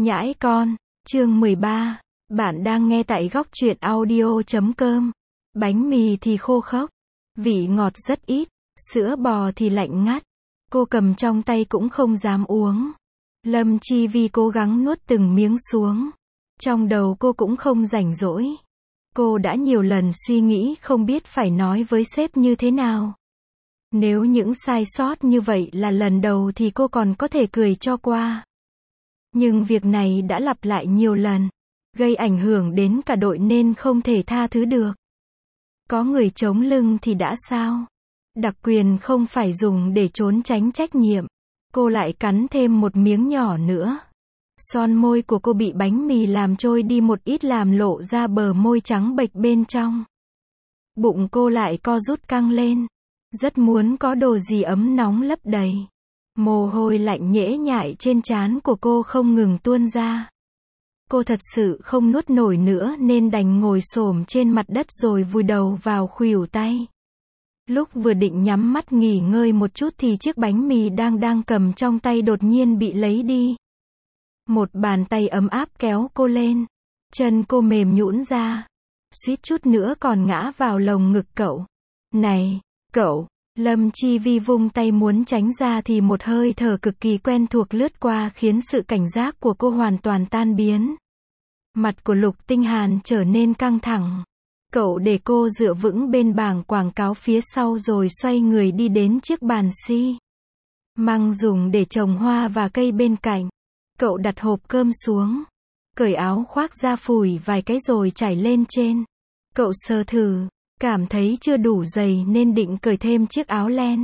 Nhãi con, chương 13. Bạn đang nghe tại góc truyện audio.com. Bánh mì thì khô khốc, vị ngọt rất ít, sữa bò thì lạnh ngắt. Cô cầm trong tay cũng không dám uống. Lâm Chi Vi cố gắng nuốt từng miếng xuống. Trong đầu cô cũng không rảnh rỗi. Cô đã nhiều lần suy nghĩ không biết phải nói với sếp như thế nào. Nếu những sai sót như vậy là lần đầu thì cô còn có thể cười cho qua. Nhưng việc này đã lặp lại nhiều lần, gây ảnh hưởng đến cả đội nên không thể tha thứ được. Có người chống lưng thì đã sao? Đặc quyền không phải dùng để trốn tránh trách nhiệm. Cô lại cắn thêm một miếng nhỏ nữa. Son môi của cô bị bánh mì làm trôi đi một ít làm lộ ra bờ môi trắng bệch bên trong. Bụng cô lại co rút căng lên. Rất muốn có đồ gì ấm nóng lấp đầy. Mồ hôi lạnh nhễ nhại trên trán của cô không ngừng tuôn ra. Cô thật sự không nuốt nổi nữa nên đành ngồi xổm trên mặt đất rồi vùi đầu vào khuỷu tay. Lúc vừa định nhắm mắt nghỉ ngơi một chút thì chiếc bánh mì đang cầm trong tay đột nhiên bị lấy đi. Một bàn tay ấm áp kéo cô lên. Chân cô mềm nhũn ra. Suýt chút nữa còn ngã vào lồng ngực cậu. Này, cậu! Lâm Chi Vi vung tay muốn tránh ra thì một hơi thở cực kỳ quen thuộc lướt qua khiến sự cảnh giác của cô hoàn toàn tan biến. Mặt của Lục Tinh Hàn trở nên căng thẳng. Cậu để cô dựa vững bên bảng quảng cáo phía sau rồi xoay người đi đến chiếc bàn xi măng dùng để trồng hoa và cây bên cạnh. Cậu đặt hộp cơm xuống, cởi áo khoác ra phủi vài cái rồi trải lên trên. Cậu sờ thử, cảm thấy chưa đủ dày nên định cởi thêm chiếc áo len.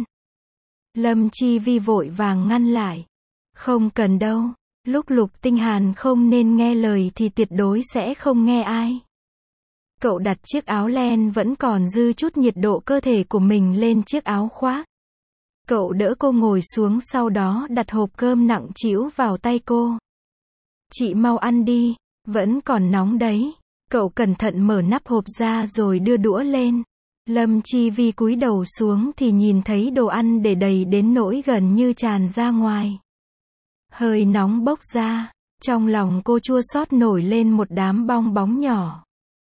Lâm Chi Vi vội vàng ngăn lại. Không cần đâu, lúc Lục Tinh Hàn không nên nghe lời thì tuyệt đối sẽ không nghe ai. Cậu đặt chiếc áo len vẫn còn dư chút nhiệt độ cơ thể của mình lên chiếc áo khoác. Cậu đỡ cô ngồi xuống sau đó đặt hộp cơm nặng trĩu vào tay cô. Chị mau ăn đi, vẫn còn nóng đấy. Cậu cẩn thận mở nắp hộp ra rồi đưa đũa lên. Lâm Chi Vi cúi đầu xuống thì nhìn thấy đồ ăn để đầy đến nỗi gần như tràn ra ngoài. Hơi nóng bốc ra, trong lòng cô chua xót nổi lên một đám bong bóng nhỏ.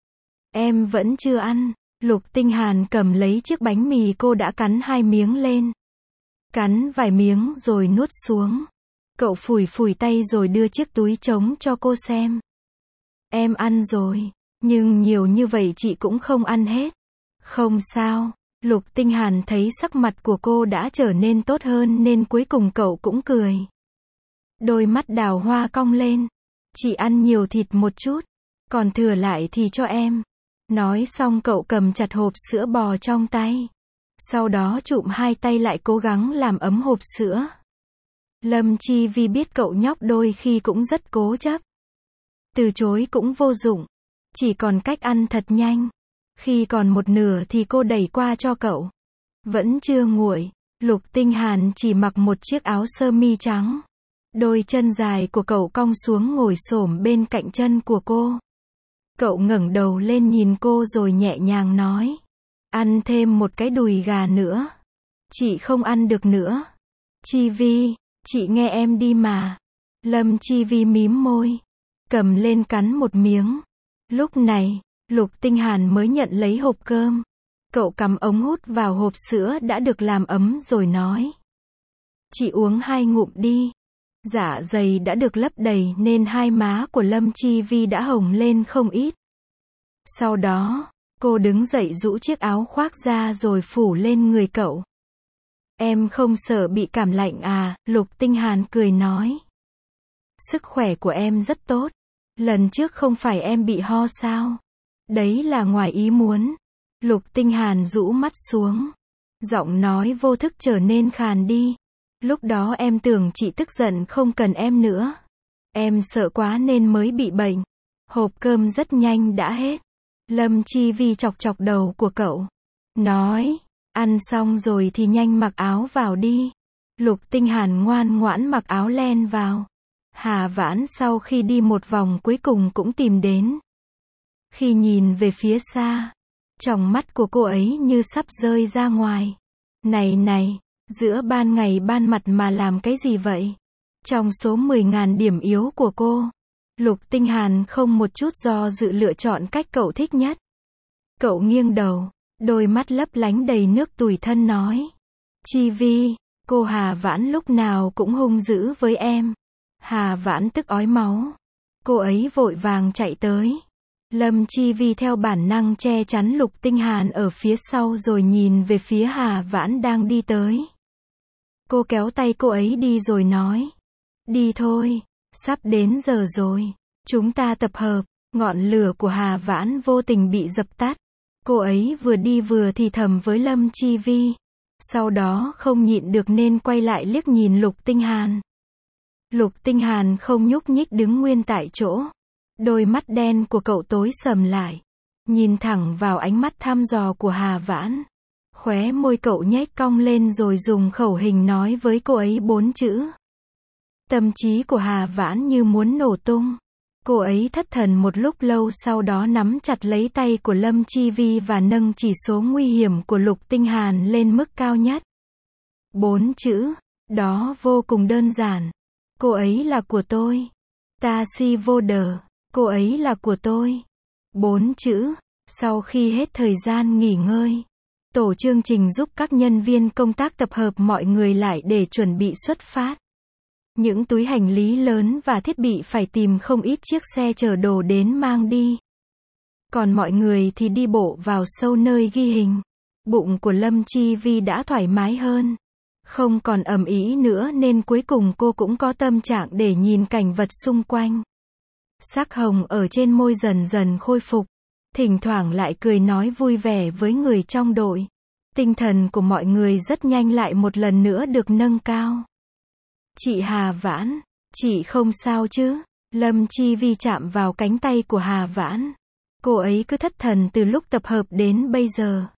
Em vẫn chưa ăn. Lục Tinh Hàn cầm lấy chiếc bánh mì cô đã cắn 2 miếng lên. Cắn vài miếng rồi nuốt xuống. Cậu phủi tay rồi đưa chiếc túi trống cho cô xem. Em ăn rồi, nhưng nhiều như vậy chị cũng không ăn hết. Không sao. Lục Tinh Hàn thấy sắc mặt của cô đã trở nên tốt hơn nên cuối cùng cậu cũng cười. Đôi mắt đào hoa cong lên. Chị ăn nhiều thịt một chút, còn thừa lại thì cho em. Nói xong cậu cầm chặt hộp sữa bò trong tay. Sau đó chụm 2 tay lại cố gắng làm ấm hộp sữa. Lâm Chi Vi biết cậu nhóc đôi khi cũng rất cố chấp. Từ chối cũng vô dụng. Chỉ còn cách ăn thật nhanh. Khi còn một nửa thì cô đẩy qua cho cậu. Vẫn chưa nguội. Lục Tinh Hàn chỉ mặc một chiếc áo sơ mi trắng. Đôi chân dài của cậu cong xuống ngồi xổm bên cạnh chân của cô. Cậu ngẩng đầu lên nhìn cô rồi nhẹ nhàng nói. Ăn thêm một cái đùi gà nữa. Chị không ăn được nữa. Chi Vi, chị nghe em đi mà. Lâm Chi Vi mím môi. Cầm lên cắn một miếng. Lúc này, Lục Tinh Hàn mới nhận lấy hộp cơm. Cậu cắm ống hút vào hộp sữa đã được làm ấm rồi nói. Chị uống 2 ngụm đi. Dạ dày đã được lấp đầy nên hai má của Lâm Chi Vi đã hồng lên không ít. Sau đó, cô đứng dậy rũ chiếc áo khoác ra rồi phủ lên người cậu. Em không sợ bị cảm lạnh à? Lục Tinh Hàn cười nói. Sức khỏe của em rất tốt. Lần trước không phải em bị ho sao? Đấy là ngoài ý muốn. Lục Tinh Hàn rũ mắt xuống. Giọng nói vô thức trở nên khàn đi. Lúc đó em tưởng chị tức giận không cần em nữa. Em sợ quá nên mới bị bệnh. Hộp cơm rất nhanh đã hết. Lâm Chi Vi chọc chọc đầu của cậu. Nói, ăn xong rồi thì nhanh mặc áo vào đi. Lục Tinh Hàn ngoan ngoãn mặc áo len vào. Hà Vãn sau khi đi một vòng cuối cùng cũng tìm đến. Khi nhìn về phía xa, tròng mắt của cô ấy như sắp rơi ra ngoài. Này, giữa ban ngày ban mặt mà làm cái gì vậy? Trong số 10.000 điểm yếu của cô, Lục Tinh Hàn không một chút do dự lựa chọn cách cậu thích nhất. Cậu nghiêng đầu, đôi mắt lấp lánh đầy nước tủi thân nói. Chi Vi, cô Hà Vãn lúc nào cũng hung dữ với em. Hà Vãn tức ói máu. Cô ấy vội vàng chạy tới. Lâm Chi Vi theo bản năng che chắn Lục Tinh Hàn ở phía sau rồi nhìn về phía Hà Vãn đang đi tới. Cô kéo tay cô ấy đi rồi nói. Đi thôi, sắp đến giờ rồi. Chúng ta tập hợp. Ngọn lửa của Hà Vãn vô tình bị dập tắt. Cô ấy vừa đi vừa thì thầm với Lâm Chi Vi. Sau đó không nhịn được nên quay lại liếc nhìn Lục Tinh Hàn. Lục Tinh Hàn không nhúc nhích đứng nguyên tại chỗ. Đôi mắt đen của cậu tối sầm lại. Nhìn thẳng vào ánh mắt thăm dò của Hà Vãn. Khóe môi cậu nhếch cong lên rồi dùng khẩu hình nói với cô ấy 4 chữ. Tâm trí của Hà Vãn như muốn nổ tung. Cô ấy thất thần một lúc lâu sau đó nắm chặt lấy tay của Lâm Chi Vi và nâng chỉ số nguy hiểm của Lục Tinh Hàn lên mức cao nhất. 4 chữ, đó vô cùng đơn giản. Cô ấy là của tôi. Ta si vô đờ, cô ấy là của tôi. 4 chữ, sau khi hết thời gian nghỉ ngơi. Tổ chương trình giúp các nhân viên công tác tập hợp mọi người lại để chuẩn bị xuất phát. Những túi hành lý lớn và thiết bị phải tìm không ít chiếc xe chở đồ đến mang đi. Còn mọi người thì đi bộ vào sâu nơi ghi hình. Bụng của Lâm Chi Vi đã thoải mái hơn. Không còn ầm ĩ nữa nên cuối cùng cô cũng có tâm trạng để nhìn cảnh vật xung quanh. Sắc hồng ở trên môi dần dần khôi phục. Thỉnh thoảng lại cười nói vui vẻ với người trong đội. Tinh thần của mọi người rất nhanh lại một lần nữa được nâng cao. Chị Hà Vãn, chị không sao chứ? Lâm Chi Vi chạm vào cánh tay của Hà Vãn. Cô ấy cứ thất thần từ lúc tập hợp đến bây giờ.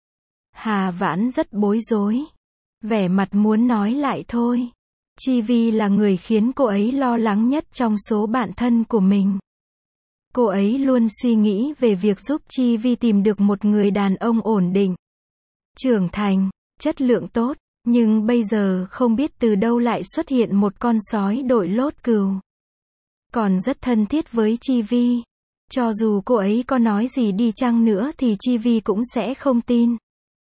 Hà Vãn rất bối rối. Vẻ mặt muốn nói lại thôi. Chi Vi là người khiến cô ấy lo lắng nhất trong số bạn thân của mình. Cô ấy luôn suy nghĩ về việc giúp Chi Vi tìm được một người đàn ông ổn định, trưởng thành, chất lượng tốt. Nhưng bây giờ không biết từ đâu lại xuất hiện một con sói đội lốt cừu. Còn rất thân thiết với Chi Vi. Cho dù cô ấy có nói gì đi chăng nữa thì Chi Vi cũng sẽ không tin.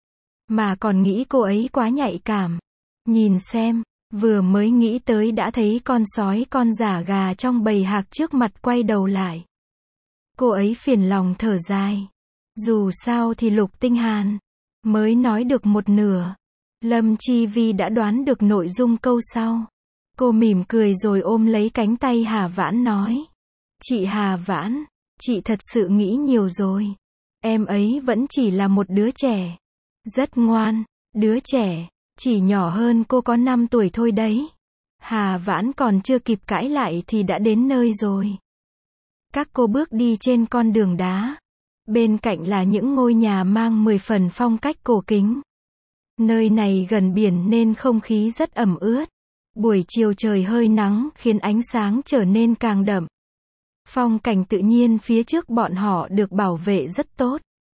Mà còn nghĩ cô ấy quá nhạy cảm. Nhìn xem, vừa mới nghĩ tới đã thấy con sói con giả gà trong bầy hạc trước mặt quay đầu lại. Cô ấy phiền lòng thở dài. Dù sao thì Lục Tinh Hàn mới nói được một nửa. Lâm Chi Vi đã đoán được nội dung câu sau. Cô mỉm cười rồi ôm lấy cánh tay Hà Vãn nói. Chị Hà Vãn, chị thật sự nghĩ nhiều rồi. Em ấy vẫn chỉ là một đứa trẻ. Rất ngoan, đứa trẻ, chỉ nhỏ hơn cô có 5 tuổi thôi đấy. Hà Vãn còn chưa kịp cãi lại thì đã đến nơi rồi. Các cô bước đi trên con đường đá. Bên cạnh là những ngôi nhà mang 10 phần phong cách cổ kính. Nơi này gần biển nên không khí rất ẩm ướt. Buổi chiều trời hơi nắng khiến ánh sáng trở nên càng đậm. Phong cảnh tự nhiên phía trước bọn họ được bảo vệ rất tốt.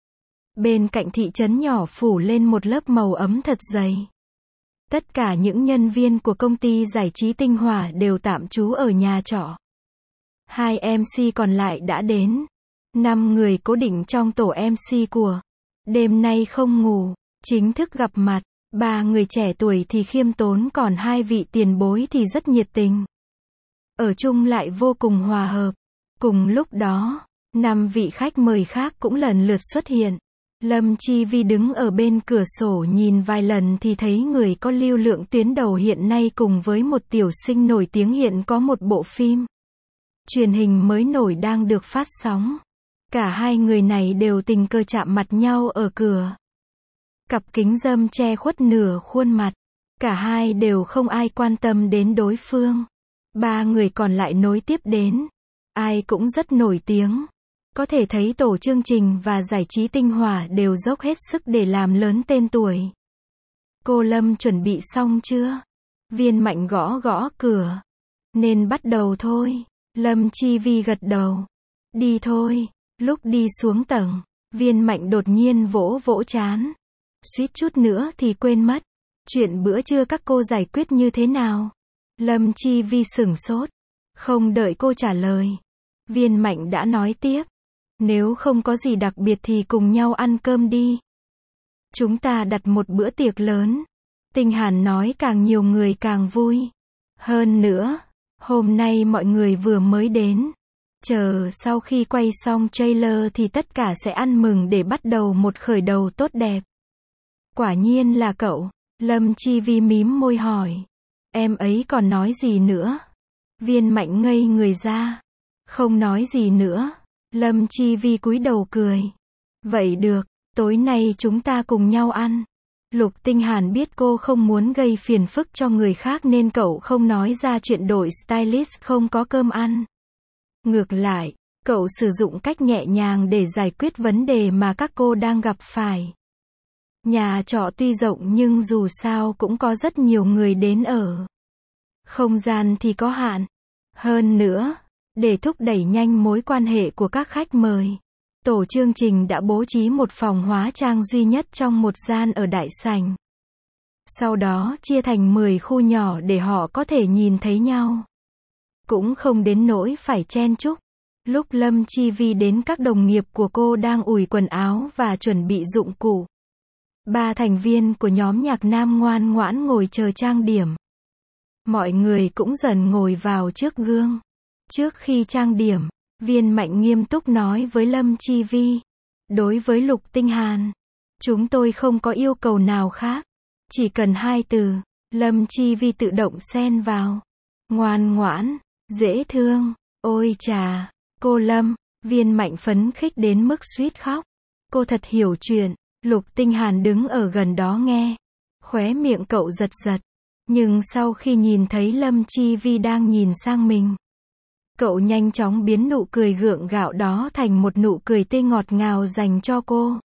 Bên cạnh thị trấn nhỏ phủ lên một lớp màu ấm thật dày. Tất cả những nhân viên của công ty giải trí Tinh Hỏa đều tạm trú ở nhà trọ. 2 MC còn lại đã đến. 5 người cố định trong tổ MC của Đêm Nay Không Ngủ chính thức gặp mặt. 3 người trẻ tuổi thì khiêm tốn, còn 2 vị tiền bối thì rất nhiệt tình. Ở chung lại vô cùng hòa hợp. Cùng lúc đó, 5 vị khách mời khác cũng lần lượt xuất hiện. Lâm Chi Vi đứng ở bên cửa sổ nhìn vài lần thì thấy người có lưu lượng tuyến đầu hiện nay cùng với một tiểu sinh nổi tiếng hiện có một bộ phim truyền hình mới nổi đang được phát sóng. Cả hai người này đều tình cờ chạm mặt nhau ở cửa. Cặp kính râm che khuất nửa khuôn mặt. Cả hai đều không ai quan tâm đến đối phương. 3 người còn lại nối tiếp đến. Ai cũng rất nổi tiếng. Có thể thấy tổ chương trình và giải trí Tinh Hỏa đều dốc hết sức để làm lớn tên tuổi. Cô Lâm chuẩn bị xong chưa? Viên Mạnh gõ gõ cửa. Nên bắt đầu thôi. Lâm Chi Vi gật đầu. Đi thôi. Lúc đi xuống tầng, Viên Mạnh đột nhiên vỗ vỗ trán. Suýt chút nữa thì quên mất. Chuyện bữa trưa các cô giải quyết như thế nào? Lâm Chi Vi sửng sốt. Không đợi cô trả lời. Viên Mạnh đã nói tiếp. Nếu không có gì đặc biệt thì cùng nhau ăn cơm đi. Chúng ta đặt một bữa tiệc lớn. Tinh Hàn nói càng nhiều người càng vui. Hơn nữa, hôm nay mọi người vừa mới đến. Chờ sau khi quay xong trailer thì tất cả sẽ ăn mừng để bắt đầu một khởi đầu tốt đẹp. Quả nhiên là cậu. Lâm Chi Vi mím môi hỏi. Em ấy còn nói gì nữa? Viên Mạnh ngây người ra. Không nói gì nữa. Lâm Chi Vi cúi đầu cười. Vậy được, tối nay chúng ta cùng nhau ăn. Lục Tinh Hàn biết cô không muốn gây phiền phức cho người khác nên cậu không nói ra chuyện đổi stylist không có cơm ăn. Ngược lại, cậu sử dụng cách nhẹ nhàng để giải quyết vấn đề mà các cô đang gặp phải. Nhà trọ tuy rộng nhưng dù sao cũng có rất nhiều người đến ở. Không gian thì có hạn. Hơn nữa, để thúc đẩy nhanh mối quan hệ của các khách mời, tổ chương trình đã bố trí một phòng hóa trang duy nhất trong một gian ở đại sảnh. Sau đó chia thành 10 khu nhỏ để họ có thể nhìn thấy nhau. Cũng không đến nỗi phải chen chúc. Lúc Lâm Chi Vi đến, các đồng nghiệp của cô đang ủi quần áo và chuẩn bị dụng cụ. 3 thành viên của nhóm nhạc nam ngoan ngoãn ngồi chờ trang điểm. Mọi người cũng dần ngồi vào trước gương. Trước khi trang điểm, Viên Mạnh nghiêm túc nói với Lâm Chi Vi. Đối với Lục Tinh Hàn, chúng tôi không có yêu cầu nào khác. Chỉ cần 2 từ. Lâm Chi Vi tự động xen vào. Ngoan ngoãn, dễ thương. Ôi chà, cô Lâm. Viên Mạnh phấn khích đến mức suýt khóc. Cô thật hiểu chuyện. Lục Tinh Hàn đứng ở gần đó nghe. Khóe miệng cậu giật giật. Nhưng sau khi nhìn thấy Lâm Chi Vi đang nhìn sang mình, cậu nhanh chóng biến nụ cười gượng gạo đó thành một nụ cười tươi ngọt ngào dành cho cô.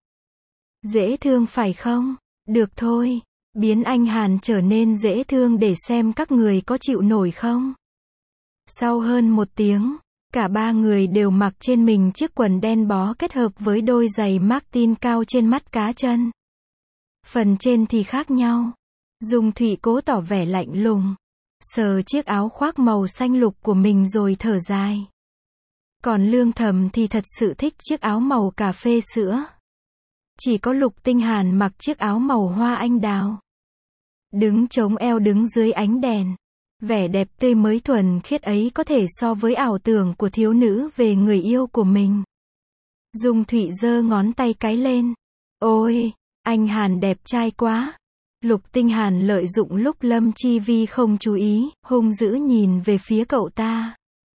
Dễ thương phải không? Được thôi. Biến anh Hàn trở nên dễ thương để xem các người có chịu nổi không? Sau hơn 1 tiếng, cả 3 người đều mặc trên mình chiếc quần đen bó kết hợp với đôi giày Martin cao trên mắt cá chân. Phần trên thì khác nhau. Dung Thụy cố tỏ vẻ lạnh lùng, sờ chiếc áo khoác màu xanh lục của mình rồi thở dài. Còn Lương Thầm thì thật sự thích chiếc áo màu cà phê sữa. Chỉ có Lục Tinh Hàn mặc chiếc áo màu hoa anh đào. Đứng chống eo đứng dưới ánh đèn. Vẻ đẹp tươi mới thuần khiết ấy có thể so với ảo tưởng của thiếu nữ về người yêu của mình. Dung Thụy giơ ngón tay cái lên. Ôi, anh Hàn đẹp trai quá. Lục Tinh Hàn lợi dụng lúc Lâm Chi Vi không chú ý, hung dữ nhìn về phía cậu ta.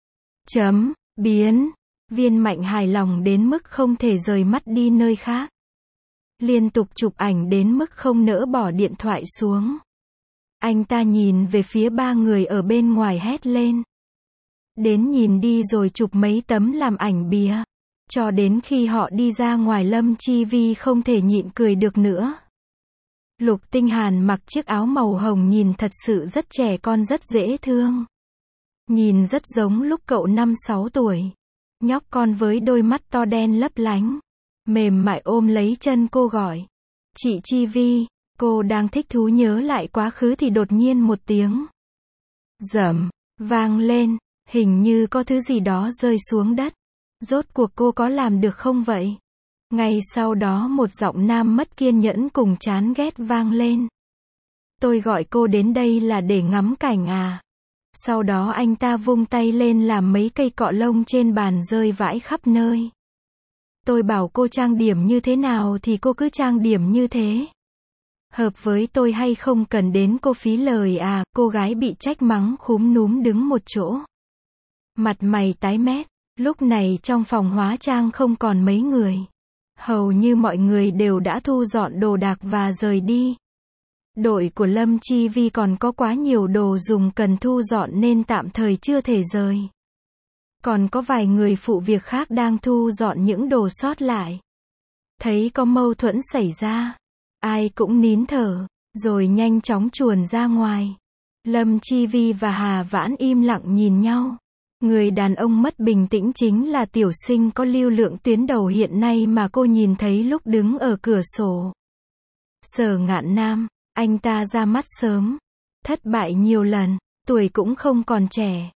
Biến. Viên Mạnh hài lòng đến mức không thể rời mắt đi nơi khác. Liên tục chụp ảnh đến mức không nỡ bỏ điện thoại xuống. Anh ta nhìn về phía 3 người ở bên ngoài hét lên. Đến nhìn đi rồi chụp mấy tấm làm ảnh bìa. Cho đến khi họ đi ra ngoài Lâm Chi Vi không thể nhịn cười được nữa. Lục Tinh Hàn mặc chiếc áo màu hồng nhìn thật sự rất trẻ con, rất dễ thương. Nhìn rất giống lúc cậu 5-6 tuổi. Nhóc con với đôi mắt to đen lấp lánh. Mềm mại ôm lấy chân cô gọi. Chị Chi Vi. Cô đang thích thú nhớ lại quá khứ thì đột nhiên một tiếng rầm vang lên. Hình như có thứ gì đó rơi xuống đất. Rốt cuộc cô có làm được không vậy? Ngay sau đó một giọng nam mất kiên nhẫn cùng chán ghét vang lên. Tôi gọi cô đến đây là để ngắm cảnh à? Sau đó anh ta vung tay lên làm mấy cây cọ lông trên bàn rơi vãi khắp nơi. Tôi bảo cô trang điểm như thế nào thì cô cứ trang điểm như thế. Hợp với tôi hay không cần đến cô phí lời à? Cô gái bị trách mắng khúm núm đứng một chỗ. Mặt mày tái mét. Lúc này trong phòng hóa trang không còn mấy người. Hầu như mọi người đều đã thu dọn đồ đạc và rời đi. Đội của Lâm Chi Vi còn có quá nhiều đồ dùng cần thu dọn nên tạm thời chưa thể rời. Còn có vài người phụ việc khác đang thu dọn những đồ sót lại. Thấy có mâu thuẫn xảy ra, ai cũng nín thở, rồi nhanh chóng chuồn ra ngoài. Lâm Chi Vi và Hà Vãn im lặng nhìn nhau. Người đàn ông mất bình tĩnh chính là tiểu sinh có lưu lượng tuyến đầu hiện nay mà cô nhìn thấy lúc đứng ở cửa sổ. Sở Ngạn Nam, anh ta ra mắt sớm, thất bại nhiều lần, tuổi cũng không còn trẻ.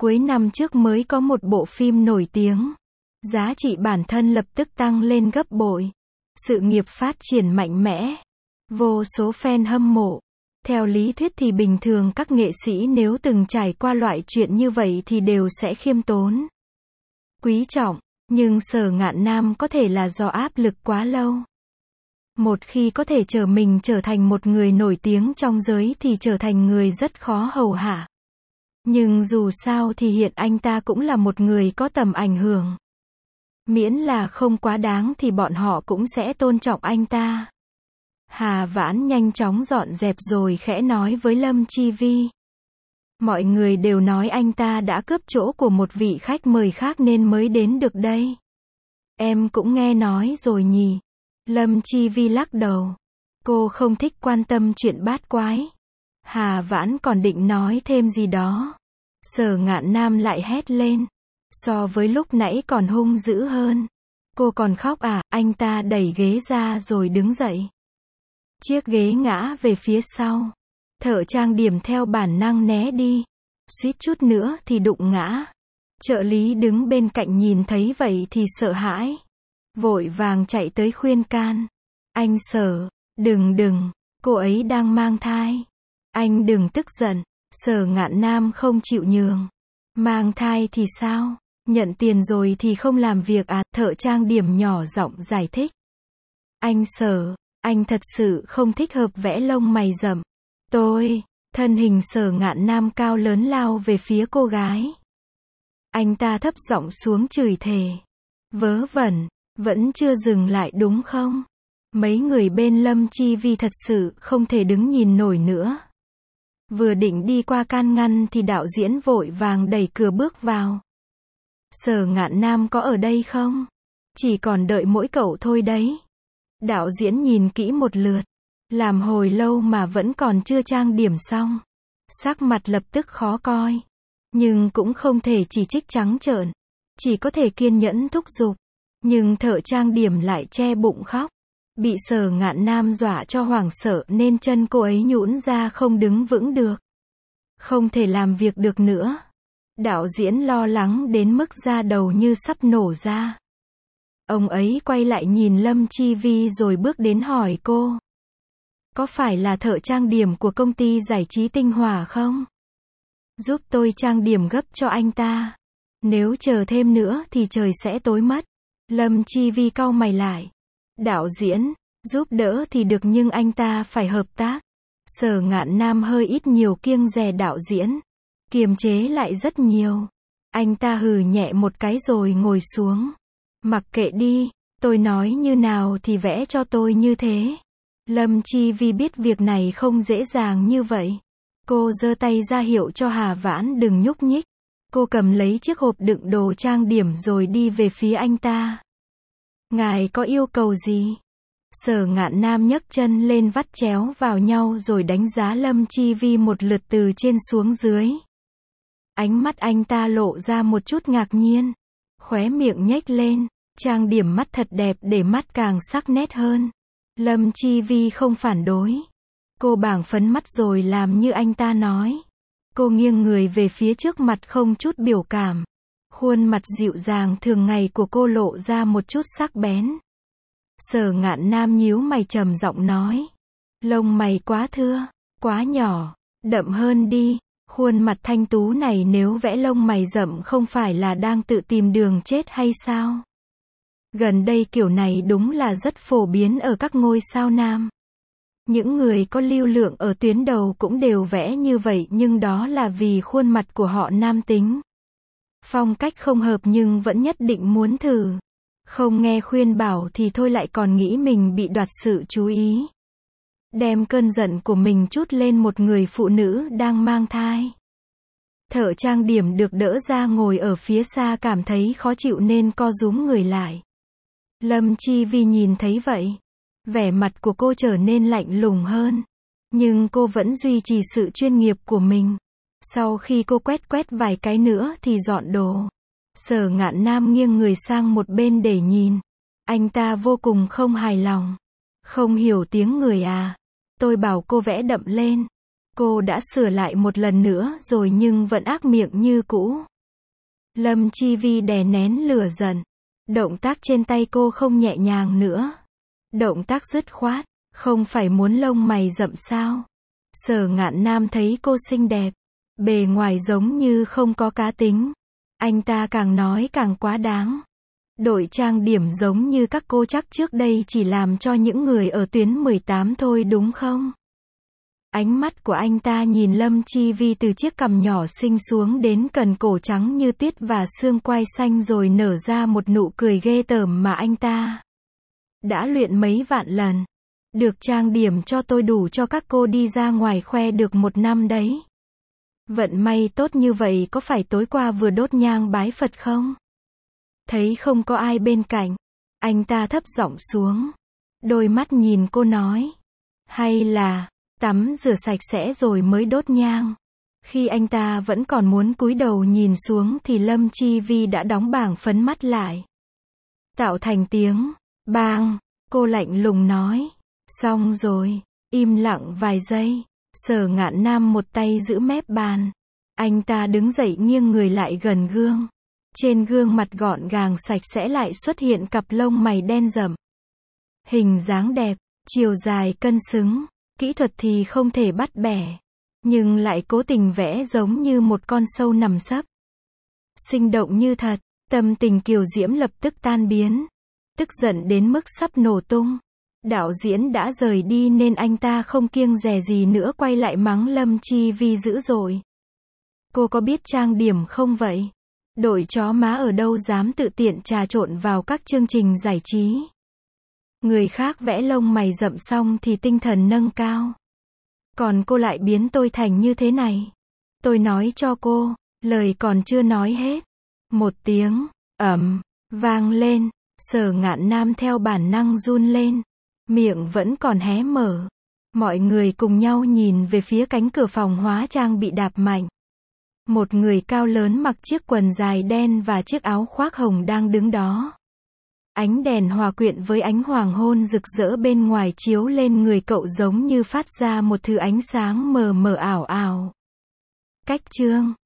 Cuối năm trước mới có một bộ phim nổi tiếng. Giá trị bản thân lập tức tăng lên gấp bội. Sự nghiệp phát triển mạnh mẽ. Vô số fan hâm mộ. Theo lý thuyết thì bình thường các nghệ sĩ nếu từng trải qua loại chuyện như vậy thì đều sẽ khiêm tốn, quý trọng. Nhưng Sở Ngạn Nam có thể là do áp lực quá lâu. Một khi có thể mình trở thành một người nổi tiếng trong giới thì trở thành người rất khó hầu hạ. Nhưng dù sao thì hiện anh ta cũng là một người có tầm ảnh hưởng. Miễn là không quá đáng thì bọn họ cũng sẽ tôn trọng anh ta. Hà Vãn nhanh chóng dọn dẹp rồi khẽ nói với Lâm Chi Vi. Mọi người đều nói anh ta đã cướp chỗ của một vị khách mời khác nên mới đến được đây. Em cũng nghe nói rồi nhỉ. Lâm Chi Vi lắc đầu. Cô không thích quan tâm chuyện bát quái. Hà Vãn còn định nói thêm gì đó. Sở Ngạn Nam lại hét lên. So với lúc nãy còn hung dữ hơn. Cô còn khóc à? Anh ta đẩy ghế ra rồi đứng dậy. Chiếc ghế ngã về phía sau. Thợ trang điểm theo bản năng né đi. Suýt chút nữa thì đụng ngã. Trợ lý đứng bên cạnh nhìn thấy vậy thì sợ hãi. Vội vàng chạy tới khuyên can. Anh Sở, đừng, cô ấy đang mang thai. Anh đừng tức giận. Sở Ngạn Nam không chịu nhường. Mang thai thì sao? Nhận tiền rồi thì không làm việc à? Thợ trang điểm nhỏ giọng giải thích. Anh Sở, anh thật sự không thích hợp vẽ lông mày rậm. Thân hình Sở Ngạn Nam cao lớn lao về phía cô gái. Anh ta thấp giọng xuống chửi thề. Vớ vẩn, vẫn chưa dừng lại đúng không? Mấy người bên Lâm Chi Vi thật sự không thể đứng nhìn nổi nữa. Vừa định đi qua can ngăn thì đạo diễn vội vàng đẩy cửa bước vào. Sở Ngạn Nam có ở đây không? Chỉ còn đợi mỗi cậu thôi đấy. Đạo diễn nhìn kỹ một lượt. Làm hồi lâu mà vẫn còn chưa trang điểm xong. Sắc mặt lập tức khó coi. Nhưng cũng không thể chỉ trích trắng trợn. Chỉ có thể kiên nhẫn thúc giục. Nhưng thợ trang điểm lại che bụng khóc. Bị Sở Ngạn Nam dọa cho hoảng sợ nên chân cô ấy nhũn ra không đứng vững được. Không thể làm việc được nữa. Đạo diễn lo lắng đến mức da đầu như sắp nổ ra. Ông ấy quay lại nhìn Lâm Chi Vi rồi bước đến hỏi cô. Có phải là thợ trang điểm của công ty giải trí Tinh Hòa không? Giúp tôi trang điểm gấp cho anh ta. Nếu chờ thêm nữa thì trời sẽ tối mất. Lâm Chi Vi cau mày lại. Đạo diễn, giúp đỡ thì được nhưng anh ta phải hợp tác. Sở Ngạn Nam hơi ít nhiều kiêng dè đạo diễn. Kiềm chế lại rất nhiều. Anh ta hừ nhẹ một cái rồi ngồi xuống. Mặc kệ đi, tôi nói như nào thì vẽ cho tôi như thế. Lâm Chi Vi biết việc này không dễ dàng như vậy. Cô giơ tay ra hiệu cho Hà Vãn đừng nhúc nhích. Cô cầm lấy chiếc hộp đựng đồ trang điểm rồi đi về phía anh ta. Ngài có yêu cầu gì? Sở Ngạn Nam nhấc chân lên vắt chéo vào nhau rồi đánh giá Lâm Chi Vi một lượt từ trên xuống dưới. Ánh mắt anh ta lộ ra một chút ngạc nhiên. Khóe miệng nhếch lên. Trang điểm mắt thật đẹp để mắt càng sắc nét hơn. Lâm Chi Vi không phản đối. Cô bảng phấn mắt rồi làm như anh ta nói. Cô nghiêng người về phía trước mặt không chút biểu cảm. Khuôn mặt dịu dàng thường ngày của cô lộ ra một chút sắc bén. Sở Ngạn Nam nhíu mày trầm giọng nói. Lông mày quá thưa, quá nhỏ, đậm hơn đi. Khuôn mặt thanh tú này nếu vẽ lông mày rậm không phải là đang tự tìm đường chết hay sao? Gần đây kiểu này đúng là rất phổ biến ở các ngôi sao nam. Những người có lưu lượng ở tuyến đầu cũng đều vẽ như vậy nhưng đó là vì khuôn mặt của họ nam tính. Phong cách không hợp nhưng vẫn nhất định muốn thử. Không nghe khuyên bảo thì thôi lại còn nghĩ mình bị đoạt sự chú ý. Đem cơn giận của mình trút lên một người phụ nữ đang mang thai. Thợ trang điểm được đỡ ra ngồi ở phía xa cảm thấy khó chịu nên co rúm người lại. Lâm Chi Vi nhìn thấy vậy. Vẻ mặt của cô trở nên lạnh lùng hơn. Nhưng cô vẫn duy trì sự chuyên nghiệp của mình. Sau khi cô quét vài cái nữa thì dọn đồ. Sở Ngạn Nam nghiêng người sang một bên để nhìn. Anh ta vô cùng không hài lòng. Không hiểu tiếng người à? Tôi bảo cô vẽ đậm lên. Cô đã sửa lại một lần nữa rồi nhưng vẫn ác miệng như cũ. Lâm Chi Vi đè nén lửa giận. Động tác trên tay cô không nhẹ nhàng nữa. Động tác dứt khoát, không phải muốn lông mày rậm sao? Sở Ngạn Nam thấy cô xinh đẹp, bề ngoài giống như không có cá tính. Anh ta càng nói càng quá đáng. Đội trang điểm giống như các cô chắc trước đây chỉ làm cho những người ở tuyến 18 thôi đúng không? Ánh mắt của anh ta nhìn Lâm Chi Vi từ chiếc cằm nhỏ xinh xuống đến cần cổ trắng như tuyết và xương quai xanh rồi nở ra một nụ cười ghê tởm mà anh ta đã luyện mấy vạn lần. Được trang điểm cho tôi đủ cho các cô đi ra ngoài khoe được 1 năm đấy. Vận may tốt như vậy có phải tối qua vừa đốt nhang bái Phật không? Thấy không có ai bên cạnh, anh ta thấp giọng xuống. Đôi mắt nhìn cô nói. Hay là tắm rửa sạch sẽ rồi mới đốt nhang. Khi anh ta vẫn còn muốn cúi đầu nhìn xuống thì Lâm Chi Vi đã đóng bảng phấn mắt lại. Tạo thành tiếng bang, cô lạnh lùng nói. Xong rồi, im lặng vài giây. Sở Ngạn Nam một tay giữ mép bàn. Anh ta đứng dậy nghiêng người lại gần gương. Trên gương mặt gọn gàng sạch sẽ lại xuất hiện cặp lông mày đen rậm. Hình dáng đẹp, chiều dài cân xứng, kỹ thuật thì không thể bắt bẻ, nhưng lại cố tình vẽ giống như một con sâu nằm sấp. Sinh động như thật, tâm tình kiều diễm lập tức tan biến. Tức giận đến mức sắp nổ tung. Đạo diễn đã rời đi nên anh ta không kiêng dè gì nữa quay lại mắng Lâm Chi Vi dữ dội. Cô có biết trang điểm không vậy? Đội chó má ở đâu dám tự tiện trà trộn vào các chương trình giải trí. Người khác vẽ lông mày rậm xong thì tinh thần nâng cao. Còn cô lại biến tôi thành như thế này. Tôi nói cho cô, lời còn chưa nói hết. Một tiếng ầm vang lên, Sở Ngạn Nam theo bản năng run lên. Miệng vẫn còn hé mở. Mọi người cùng nhau nhìn về phía cánh cửa phòng hóa trang bị đạp mạnh. Một người cao lớn mặc chiếc quần dài đen và chiếc áo khoác hồng đang đứng đó. Ánh đèn hòa quyện với ánh hoàng hôn rực rỡ bên ngoài chiếu lên người cậu giống như phát ra một thứ ánh sáng mờ mờ ảo ảo. Cách chương